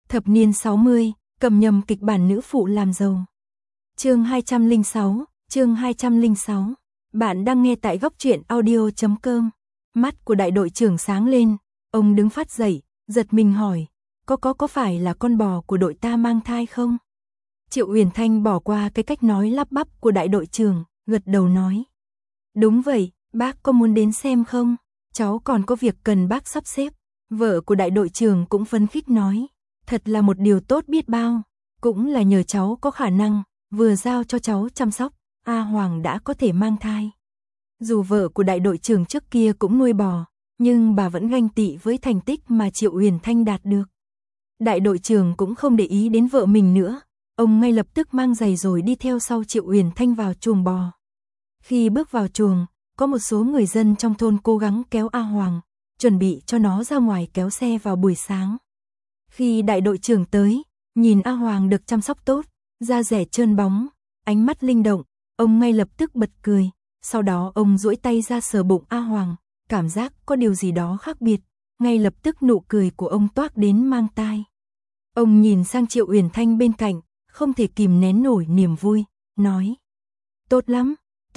Thập niên 60, cầm nhầm kịch bản nữ phụ làm giàu. Chương 206. Bạn đang nghe tại góc truyện audio.com. Mắt của đại đội trưởng sáng lên, ông đứng phát dậy, giật mình hỏi, có phải là con bò của đội ta mang thai không? Triệu Uyển Thanh bỏ qua cái cách nói lắp bắp của đại đội trưởng, gật đầu nói. Đúng vậy, bác có muốn đến xem không? Cháu còn có việc cần bác sắp xếp. Vợ của đại đội trưởng cũng phấn khích nói, thật là một điều tốt biết bao, cũng là nhờ cháu có khả năng, vừa giao cho cháu chăm sóc, A Hoàng đã có thể mang thai. Dù vợ của đại đội trưởng trước kia cũng nuôi bò, nhưng bà vẫn ganh tị với thành tích mà Triệu Uyển Thanh đạt được. Đại đội trưởng cũng không để ý đến vợ mình nữa, ông ngay lập tức mang giày rồi đi theo sau Triệu Uyển Thanh vào chuồng bò. Khi bước vào chuồng, có một số người dân trong thôn cố gắng kéo A Hoàng, chuẩn bị cho nó ra ngoài kéo xe vào buổi sáng. Khi đại đội trưởng tới, nhìn A Hoàng được chăm sóc tốt, da rẻ trơn bóng, ánh mắt linh động, ông ngay lập tức bật cười, sau đó ông duỗi tay ra sờ bụng A Hoàng, cảm giác có điều gì đó khác biệt, ngay lập tức nụ cười của ông toát đến mang tai. Ông nhìn sang Triệu Uyển Thanh bên cạnh, không thể kìm nén nổi niềm vui, nói: tốt lắm,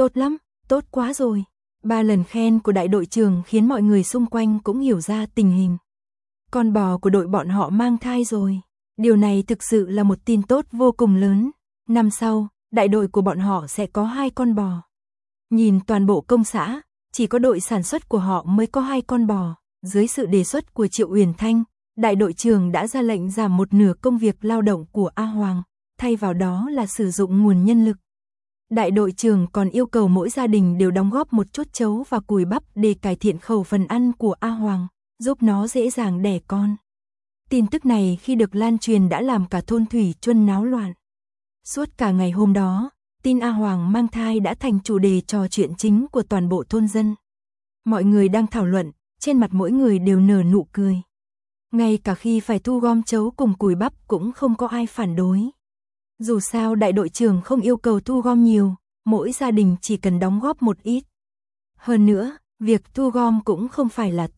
tốt quá rồi. 3 lần khen của đại đội trưởng khiến mọi người xung quanh cũng hiểu ra tình hình. Con bò của đội bọn họ mang thai rồi. Điều này thực sự là một tin tốt vô cùng lớn. Năm sau, đại đội của bọn họ sẽ có 2 con bò. Nhìn toàn bộ công xã, chỉ có đội sản xuất của họ mới có 2 con bò. Dưới sự đề xuất của Triệu Uyển Thanh, đại đội trưởng đã ra lệnh giảm một nửa công việc lao động của A Hoàng, thay vào đó là sử dụng nguồn nhân lực. Đại đội trưởng còn yêu cầu mỗi gia đình đều đóng góp một chút trấu và cùi bắp để cải thiện khẩu phần ăn của A Hoàng, giúp nó dễ dàng đẻ con. Tin tức này khi được lan truyền đã làm cả thôn Thủy Chuân náo loạn. Suốt cả ngày hôm đó, tin A Hoàng mang thai đã thành chủ đề trò chuyện chính của toàn bộ thôn dân. Mọi người đang thảo luận, trên mặt mỗi người đều nở nụ cười. Ngay cả khi phải thu gom trấu cùng cùi bắp cũng không có ai phản đối. Dù sao đại đội trưởng không yêu cầu thu gom nhiều, mỗi gia đình chỉ cần đóng góp một ít. Hơn nữa, việc thu gom cũng không phải là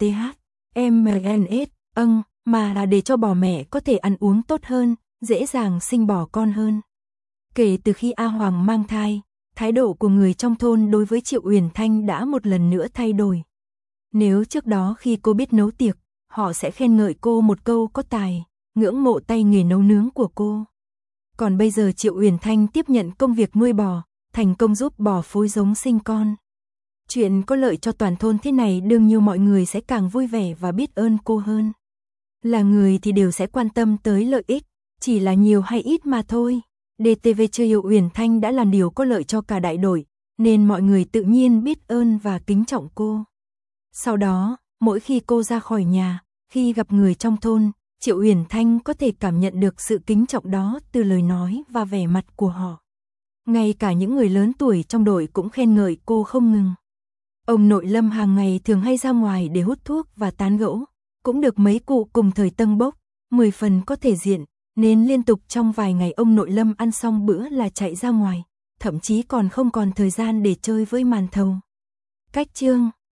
THMNS, mà là để cho bò mẹ có thể ăn uống tốt hơn, dễ dàng sinh bò con hơn. Kể từ khi A Hoàng mang thai, thái độ của người trong thôn đối với Triệu Uyển Thanh đã một lần nữa thay đổi. Nếu trước đó khi cô biết nấu tiệc, họ sẽ khen ngợi cô một câu có tài, ngưỡng mộ tay nghề nấu nướng của cô. Còn bây giờ Triệu Uyển Thanh tiếp nhận công việc nuôi bò, thành công giúp bò phối giống sinh con. Chuyện có lợi cho toàn thôn thế này đương nhiên mọi người sẽ càng vui vẻ và biết ơn cô hơn. Là người thì đều sẽ quan tâm tới lợi ích, chỉ là nhiều hay ít mà thôi. DTV Triệu Uyển Thanh đã làm điều có lợi cho cả đại đội, nên mọi người tự nhiên biết ơn và kính trọng cô. Sau đó, mỗi khi cô ra khỏi nhà, khi gặp người trong thôn, Triệu Uyển Thanh có thể cảm nhận được sự kính trọng đó từ lời nói và vẻ mặt của họ. Ngay cả những người lớn tuổi trong đội cũng khen ngợi cô không ngừng. Ông nội Lâm hàng ngày thường hay ra ngoài để hút thuốc và tán gẫu, cũng được mấy cụ cùng thời tâng bốc, 10 phần có thể diện, nên liên tục trong vài ngày ông nội Lâm ăn xong bữa là chạy ra ngoài, thậm chí còn không còn thời gian để chơi với màn thầu. Cách chương